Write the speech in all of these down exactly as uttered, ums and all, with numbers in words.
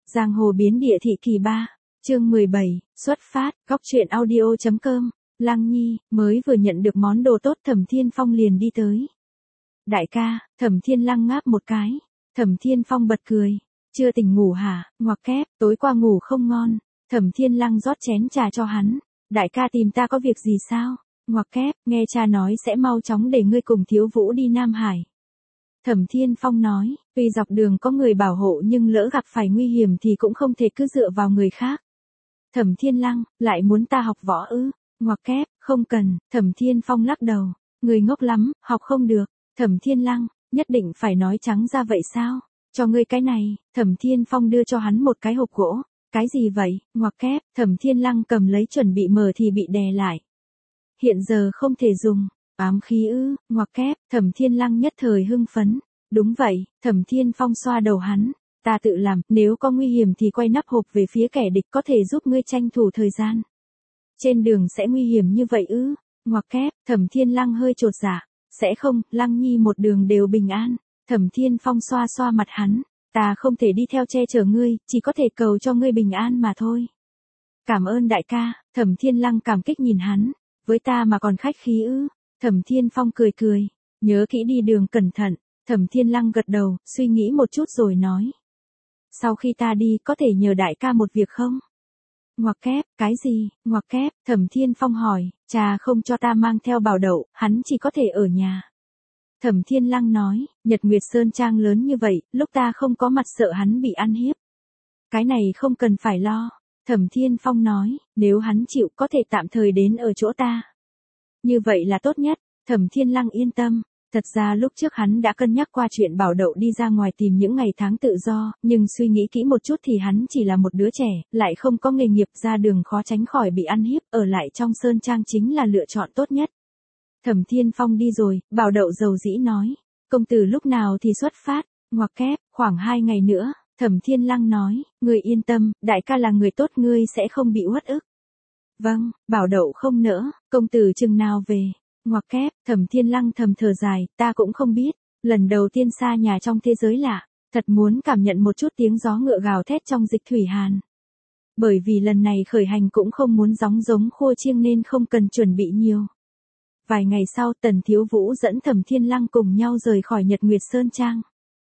Giang hồ biến địa thị kỳ ba, chương mười bảy, xuất phát, góc truyện audio.com, Lăng Nhi, mới vừa nhận được món đồ tốt Thẩm Thiên Phong liền đi tới. Đại ca, Thẩm Thiên Lăng ngáp một cái, Thẩm Thiên Phong bật cười, chưa tỉnh ngủ hả, ngoặc kép, tối qua ngủ không ngon, Thẩm Thiên Lăng rót chén trà cho hắn, đại ca tìm ta có việc gì sao, ngoặc kép, nghe cha nói sẽ mau chóng để ngươi cùng Thiếu Vũ đi Nam Hải. Thẩm Thiên Phong nói, tuy dọc đường có người bảo hộ nhưng lỡ gặp phải nguy hiểm thì cũng không thể cứ dựa vào người khác. Thẩm Thiên Lăng, lại muốn ta học võ ư, ngoặc kép, không cần, Thẩm Thiên Phong lắc đầu, người ngốc lắm, học không được, Thẩm Thiên Lăng, nhất định phải nói trắng ra vậy sao, cho ngươi cái này, Thẩm Thiên Phong đưa cho hắn một cái hộp gỗ, cái gì vậy, ngoặc kép, Thẩm Thiên Lăng cầm lấy chuẩn bị mở thì bị đè lại. Hiện giờ không thể dùng. Ám khí ư, ngoặc kép, Thẩm Thiên Lăng nhất thời hưng phấn. Đúng vậy, Thẩm Thiên Phong xoa đầu hắn. Ta tự làm, nếu có nguy hiểm thì quay nắp hộp về phía kẻ địch có thể giúp ngươi tranh thủ thời gian. Trên đường sẽ nguy hiểm như vậy ư, ngoặc kép, Thẩm Thiên Lăng hơi chột dạ. Sẽ không, Lăng Nhi một đường đều bình an. Thẩm Thiên Phong xoa xoa mặt hắn. Ta không thể đi theo che chở ngươi, chỉ có thể cầu cho ngươi bình an mà thôi. Cảm ơn đại ca, Thẩm Thiên Lăng cảm kích nhìn hắn. Với ta mà còn khách khí ư. Thẩm Thiên Phong cười cười, nhớ kỹ đi đường cẩn thận, Thẩm Thiên Lăng gật đầu, suy nghĩ một chút rồi nói. Sau khi ta đi có thể nhờ đại ca một việc không? Ngoặc kép, cái gì, ngoặc kép, Thẩm Thiên Phong hỏi, cha không cho ta mang theo bảo đậu, hắn chỉ có thể ở nhà. Thẩm Thiên Lăng nói, Nhật Nguyệt Sơn Trang lớn như vậy, lúc ta không có mặt sợ hắn bị ăn hiếp. Cái này không cần phải lo, Thẩm Thiên Phong nói, nếu hắn chịu có thể tạm thời đến ở chỗ ta. Như vậy là tốt nhất, Thẩm Thiên Lăng yên tâm. Thật ra lúc trước hắn đã cân nhắc qua chuyện bảo đậu đi ra ngoài tìm những ngày tháng tự do, nhưng suy nghĩ kỹ một chút thì hắn chỉ là một đứa trẻ, lại không có nghề nghiệp, ra đường khó tránh khỏi bị ăn hiếp, ở lại trong Sơn Trang chính là lựa chọn tốt nhất. Thẩm Thiên Phong đi rồi, bảo đậu dầu dĩ nói, công tử lúc nào thì xuất phát, ngoặc kép, khoảng hai ngày nữa, Thẩm Thiên Lăng nói, ngươi yên tâm, đại ca là người tốt ngươi sẽ không bị uất ức. Vâng, bảo đậu không nỡ, công tử chừng nào về, ngoặc kép, Thẩm Thiên Lăng thầm thở dài, ta cũng không biết, lần đầu tiên xa nhà trong thế giới lạ, thật muốn cảm nhận một chút tiếng gió ngựa gào thét trong dịch thủy hàn. Bởi vì lần này khởi hành cũng không muốn gióng giống khua chiêng nên không cần chuẩn bị nhiều. Vài ngày sau Tần Thiếu Vũ dẫn Thẩm Thiên Lăng cùng nhau rời khỏi Nhật Nguyệt Sơn Trang.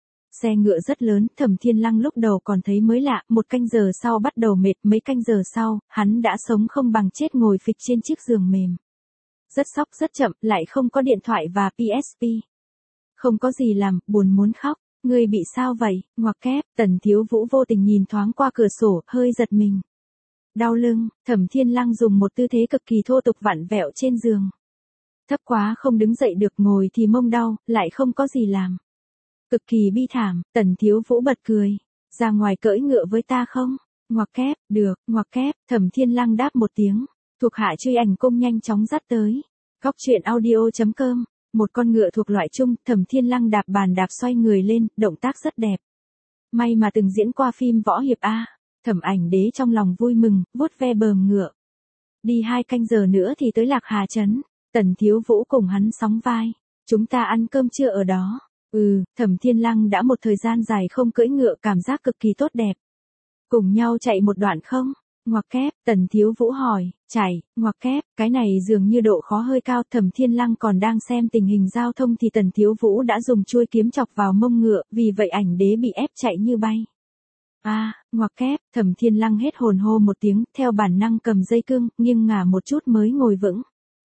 Xe ngựa rất lớn, Thẩm Thiên Lăng lúc đầu còn thấy mới lạ, một canh giờ sau bắt đầu mệt, mấy canh giờ sau, hắn đã sống không bằng chết ngồi phịch trên chiếc giường mềm. Rất sóc rất chậm, lại không có điện thoại và pê ét pê. Không có gì làm, buồn muốn khóc, ngươi bị sao vậy, ngoặc kép, Tần Thiếu Vũ vô tình nhìn thoáng qua cửa sổ, hơi giật mình. Đau lưng, Thẩm Thiên Lăng dùng một tư thế cực kỳ thô tục vặn vẹo trên giường. Thấp quá không đứng dậy được, ngồi thì mông đau, lại không có gì làm. Cực kỳ bi thảm, Tần Thiếu Vũ bật cười, ra ngoài cưỡi ngựa với ta không? Ngoặc kép, được, ngoặc kép, Thẩm Thiên Lăng đáp một tiếng, thuộc hạ truy ảnh cung nhanh chóng dắt tới. Góc truyện audio.com, một con ngựa thuộc loại trung, Thẩm Thiên Lăng đạp bàn đạp xoay người lên, động tác rất đẹp. May mà từng diễn qua phim võ hiệp A, Thẩm Ảnh Đế trong lòng vui mừng, vuốt ve bờm ngựa. Đi hai canh giờ nữa thì tới Lạc Hà Trấn, Tần Thiếu Vũ cùng hắn sóng vai, chúng ta ăn cơm trưa ở đó. Ừ, Thẩm Thiên Lăng đã một thời gian dài không cưỡi ngựa, cảm giác cực kỳ tốt đẹp. Cùng nhau chạy một đoạn không? Ngoặc kép, Tần Thiếu Vũ hỏi, chạy, ngoặc kép, cái này dường như độ khó hơi cao, Thẩm Thiên Lăng còn đang xem tình hình giao thông thì Tần Thiếu Vũ đã dùng chuôi kiếm chọc vào mông ngựa, vì vậy Ảnh Đế bị ép chạy như bay. A, à, ngoặc kép, Thẩm Thiên Lăng hết hồn hô một tiếng, theo bản năng cầm dây cương, nghiêng ngả một chút mới ngồi vững.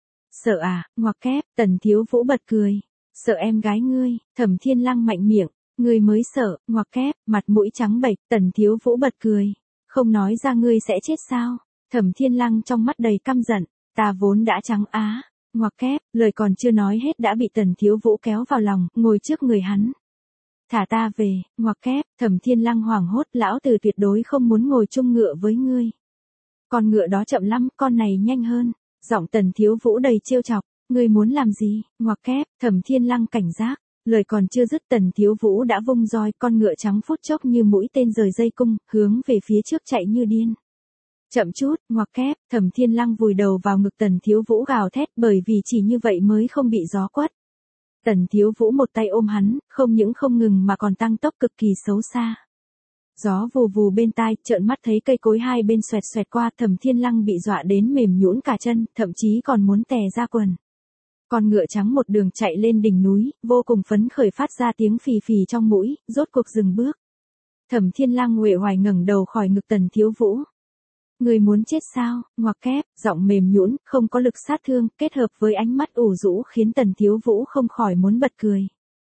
Sợ à, ngoặc kép, Tần Thiếu Vũ bật cười. Sợ em gái ngươi, Thẩm Thiên Lăng mạnh miệng, ngươi mới sợ, ngoặc kép, mặt mũi trắng bệch, Tần Thiếu Vũ bật cười, không nói ra ngươi sẽ chết sao? Thẩm Thiên Lăng trong mắt đầy căm giận, ta vốn đã trắng á, ngoặc kép, lời còn chưa nói hết đã bị Tần Thiếu Vũ kéo vào lòng, ngồi trước người hắn. Thả ta về, ngoặc kép, Thẩm Thiên Lăng hoảng hốt, lão tử tuyệt đối không muốn ngồi chung ngựa với ngươi. Con ngựa đó chậm lắm, con này nhanh hơn, giọng Tần Thiếu Vũ đầy trêu chọc. Ngươi muốn làm gì, ngoặc kép, Thẩm Thiên Lăng cảnh giác, lời còn chưa dứt Tần Thiếu Vũ đã vung roi, con ngựa trắng phút chốc như mũi tên rời dây cung, hướng về phía trước chạy như điên. Chậm chút, ngoặc kép, Thẩm Thiên Lăng vùi đầu vào ngực Tần Thiếu Vũ gào thét, bởi vì chỉ như vậy mới không bị gió quất. Tần Thiếu Vũ một tay ôm hắn, không những không ngừng mà còn tăng tốc cực kỳ xấu xa. Gió vù vù bên tai, trợn mắt thấy cây cối hai bên xoẹt xoẹt qua, Thẩm Thiên Lăng bị dọa đến mềm nhũn cả chân, thậm chí còn muốn tè ra quần. Con ngựa trắng một đường chạy lên đỉnh núi, vô cùng phấn khởi phát ra tiếng phì phì trong mũi, rốt cuộc dừng bước. Thẩm Thiên Lăng uể oải ngẩng đầu khỏi ngực Tần Thiếu Vũ. Người muốn chết sao? Ngoặc kép, giọng mềm nhũn, không có lực sát thương, kết hợp với ánh mắt ủ rũ khiến Tần Thiếu Vũ không khỏi muốn bật cười.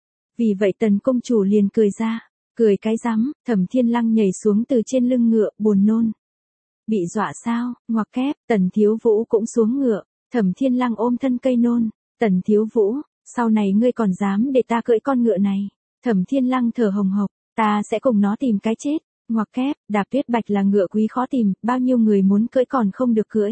Vì vậy Tần công chủ liền cười ra, cười cái rắm, Thẩm Thiên Lăng nhảy xuống từ trên lưng ngựa, buồn nôn. Bị dọa sao? Ngoặc kép, Tần Thiếu Vũ cũng xuống ngựa, Thẩm Thiên Lăng ôm thân cây nôn, Tần Thiếu Vũ, sau này ngươi còn dám để ta cưỡi con ngựa này? Thẩm Thiên Lăng thở hồng hộc, ta sẽ cùng nó tìm cái chết. Ngoặc kép, Đạp Tuyết Bạch là ngựa quý khó tìm, bao nhiêu người muốn cưỡi còn không được cưỡi.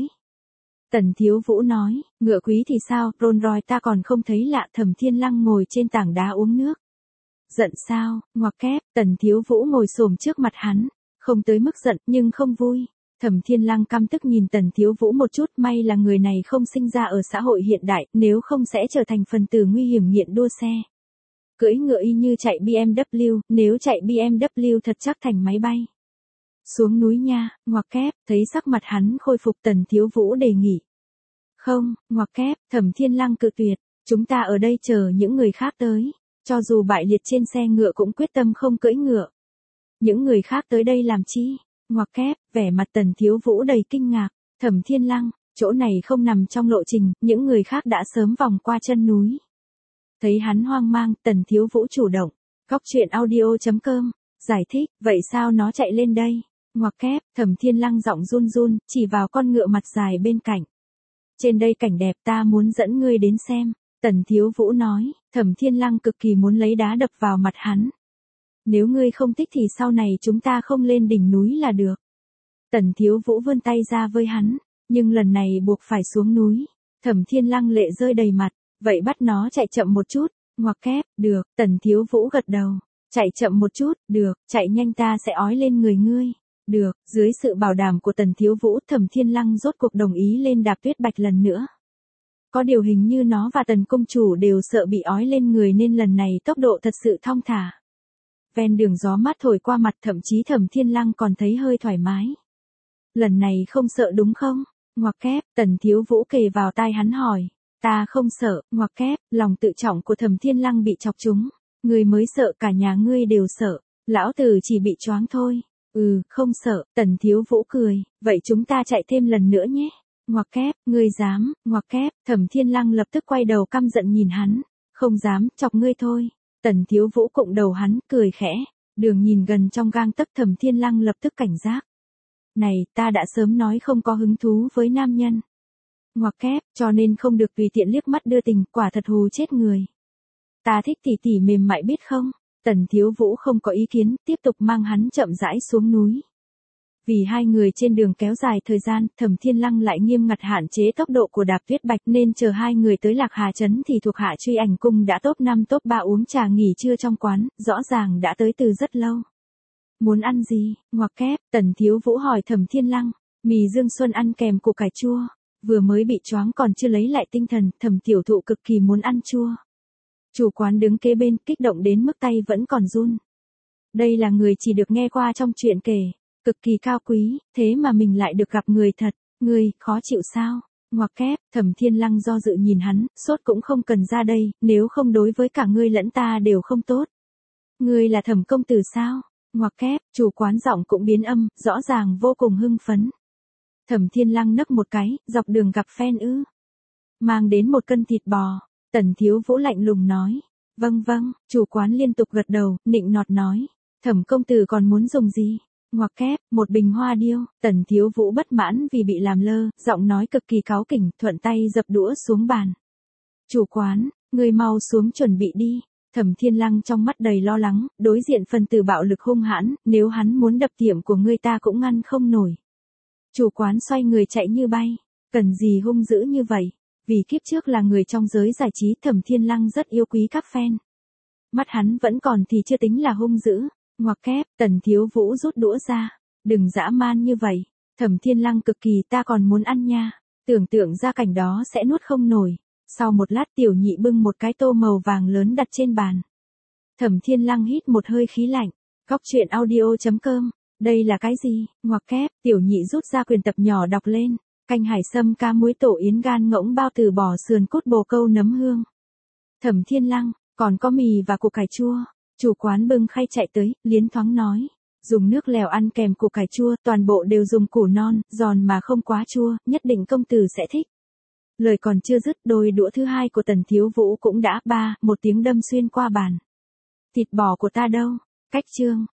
Tần Thiếu Vũ nói, ngựa quý thì sao, Rolls Royce ta còn không thấy lạ. Thẩm Thiên Lăng ngồi trên tảng đá uống nước. Giận sao? Ngoặc kép, Tần Thiếu Vũ ngồi xổm trước mặt hắn, không tới mức giận nhưng không vui. Thẩm Thiên Lăng căm tức nhìn Tần Thiếu Vũ một chút, may là người này không sinh ra ở xã hội hiện đại, nếu không sẽ trở thành phần tử nguy hiểm nghiện đua xe. Cưỡi ngựa y như chạy bê em vê, nếu chạy bê em vê thật chắc thành máy bay. Xuống núi nha, ngoặc kép, thấy sắc mặt hắn khôi phục Tần Thiếu Vũ đề nghị. Không, ngoặc kép, Thẩm Thiên Lăng cự tuyệt, chúng ta ở đây chờ những người khác tới, cho dù bại liệt trên xe ngựa cũng quyết tâm không cưỡi ngựa. Những người khác tới đây làm chi? Ngoặc kép, vẻ mặt Tần Thiếu Vũ đầy kinh ngạc, Thẩm Thiên Lăng, chỗ này không nằm trong lộ trình, những người khác đã sớm vòng qua chân núi. Thấy hắn hoang mang, Tần Thiếu Vũ chủ động, Góc truyện audio chấm com, giải thích, vậy sao nó chạy lên đây? Ngoặc kép, Thẩm Thiên Lăng giọng run run, chỉ vào con ngựa mặt dài bên cạnh. Trên đây cảnh đẹp, ta muốn dẫn ngươi đến xem. Tần Thiếu Vũ nói, Thẩm Thiên Lăng cực kỳ muốn lấy đá đập vào mặt hắn. Nếu ngươi không thích thì sau này chúng ta không lên đỉnh núi là được. Tần Thiếu Vũ vươn tay ra với hắn, nhưng lần này buộc phải xuống núi. Thẩm Thiên Lăng lệ rơi đầy mặt, vậy bắt nó chạy chậm một chút. Ngoặc kép, được, Tần Thiếu Vũ gật đầu. Chạy chậm một chút, được, chạy nhanh ta sẽ ói lên người ngươi. Được, dưới sự bảo đảm của Tần Thiếu Vũ, Thẩm Thiên Lăng rốt cuộc đồng ý lên Đạp Tuyết Bạch lần nữa. Có điều hình như nó và Tần công chủ đều sợ bị ói lên người nên lần này tốc độ thật sự thong thả. Ven đường gió mát thổi qua mặt, thậm chí Thẩm Thiên Lăng còn thấy hơi thoải mái. Lần này không sợ đúng không? Ngoặc kép, Tần Thiếu Vũ kề vào tai hắn hỏi. Ta không sợ. Ngoặc kép, lòng tự trọng của Thẩm Thiên Lăng bị chọc trúng. Ngươi mới sợ, cả nhà ngươi đều sợ. Lão tử chỉ bị choáng thôi. Ừ, không sợ. Tần Thiếu Vũ cười. Vậy chúng ta chạy thêm lần nữa nhé. Ngoặc kép, ngươi dám? Ngoặc kép, Thẩm Thiên Lăng lập tức quay đầu căm giận nhìn hắn. Không dám, chọc ngươi thôi. Tần Thiếu Vũ cụng đầu hắn, cười khẽ. Đường nhìn gần trong gang tấc, Thẩm Thiên Lăng lập tức cảnh giác. Này, ta đã sớm nói không có hứng thú với nam nhân. Ngoặc kép, cho nên không được tùy tiện liếc mắt đưa tình, quả thật hù chết người. Ta thích tỉ tỉ mềm mại biết không? Tần Thiếu Vũ không có ý kiến, tiếp tục mang hắn chậm rãi xuống núi. Vì hai người trên đường kéo dài thời gian, Thẩm Thiên Lăng lại nghiêm ngặt hạn chế tốc độ của Đạp Tuyết Bạch nên chờ hai người tới Lạc Hà Trấn thì thuộc hạ Truy Ảnh Cung đã top năm top ba uống trà nghỉ trưa trong quán, rõ ràng đã tới từ rất lâu. Muốn ăn gì? Ngoặc kép, Tần Thiếu Vũ hỏi Thẩm Thiên Lăng. Mì Dương Xuân ăn kèm củ cải chua. Vừa mới bị choáng còn chưa lấy lại tinh thần, Thẩm tiểu thụ cực kỳ muốn ăn chua. Chủ quán đứng kế bên, kích động đến mức tay vẫn còn run. Đây là người chỉ được nghe qua trong truyện kể, cực kỳ cao quý, thế mà mình lại được gặp người thật. Ngươi, khó chịu sao? Ngoặc kép, Thẩm Thiên Lăng do dự nhìn hắn, sốt cũng không cần ra đây, nếu không đối với cả ngươi lẫn ta đều không tốt. Ngươi là Thẩm công tử sao? Ngoặc kép, chủ quán giọng cũng biến âm, rõ ràng vô cùng hưng phấn. Thẩm Thiên Lăng nấc một cái, dọc đường gặp fan ư? Mang đến một cân thịt bò. Tần Thiếu Vũ lạnh lùng nói. Vâng vâng, chủ quán liên tục gật đầu, nịnh nọt nói. Thẩm công tử còn muốn dùng gì? Ngoặc kép, một bình hoa điêu. Tần Thiếu Vũ bất mãn vì bị làm lơ, giọng nói cực kỳ cáu kỉnh, thuận tay dập đũa xuống bàn. Chủ quán, người mau xuống chuẩn bị đi. Thẩm Thiên Lăng trong mắt đầy lo lắng, đối diện phần tử bạo lực hung hãn, nếu hắn muốn đập tiệm của ngươi ta cũng ngăn không nổi. Chủ quán xoay người chạy như bay, cần gì hung dữ như vậy? Vì kiếp trước là người trong giới giải trí, Thẩm Thiên Lăng rất yêu quý các fan. Mắt hắn vẫn còn thì chưa tính là hung dữ. Ngoặc kép, Tần Thiếu Vũ rút đũa ra. Đừng dã man như vậy. Thẩm Thiên Lăng cực kỳ, ta còn muốn ăn nha. Tưởng tượng ra cảnh đó sẽ nuốt không nổi. Sau một lát tiểu nhị bưng một cái tô màu vàng lớn đặt trên bàn. Thẩm Thiên Lăng hít một hơi khí lạnh. Cóc truyện audio chấm com. Đây là cái gì? Ngoặc kép, tiểu nhị rút ra quyển tập nhỏ đọc lên. Canh hải sâm cá muối tổ yến gan ngỗng bao từ bò sườn cốt bồ câu nấm hương. Thẩm Thiên Lăng, còn có mì và củ cải chua. Chủ quán bưng khay chạy tới, liến thoáng nói. Dùng nước lèo ăn kèm củ cải chua, toàn bộ đều dùng củ non, giòn mà không quá chua, nhất định công tử sẽ thích. Lời còn chưa dứt, đôi đũa thứ hai của Tần Thiếu Vũ cũng đã ba, một tiếng đâm xuyên qua bàn. Thịt bò của ta đâu? Cách chương.